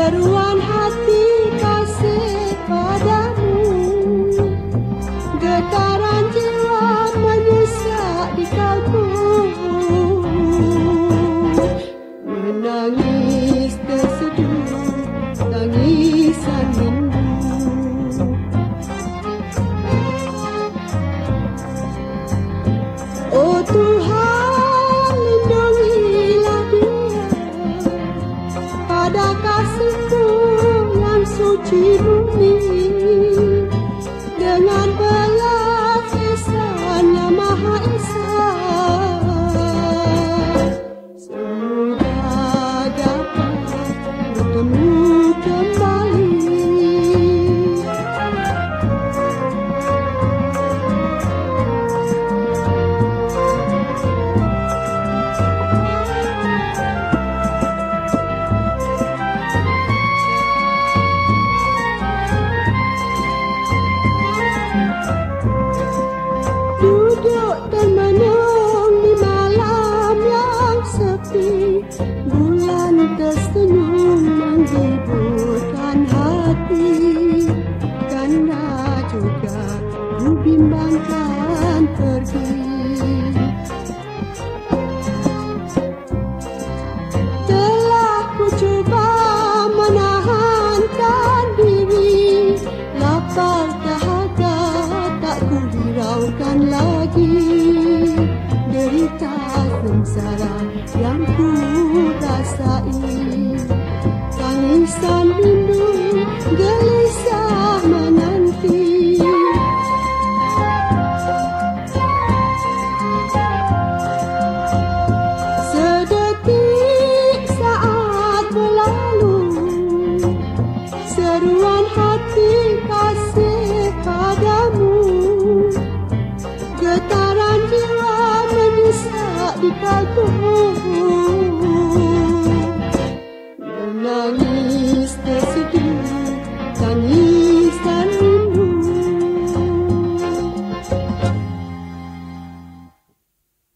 seruan hati kasih padamu, getaran jiwa menyesak di kalbu, menangis terseduh tangisan rindu. Oh Tuhan, lindungilah dia pada kasih-Mu yang suci murni, dengan belas kasihan-Nya Maha Esa. Semoga dapat bertemu kembali. Duduk termenung di malam yang sepi, bulan tersenyum menghiburkan hati, karena juga ku bimbangkan pergi. Telah ku cuba menahankan diri, lapar dahaga tak ku hiraukan lagi, derita sengsara yang ku rasai, tangisan rindu gelisah menanti. Sedetik saat berlalu, seruan hati kasih padamu, getaran jiwa menyesak di kalbu, menangis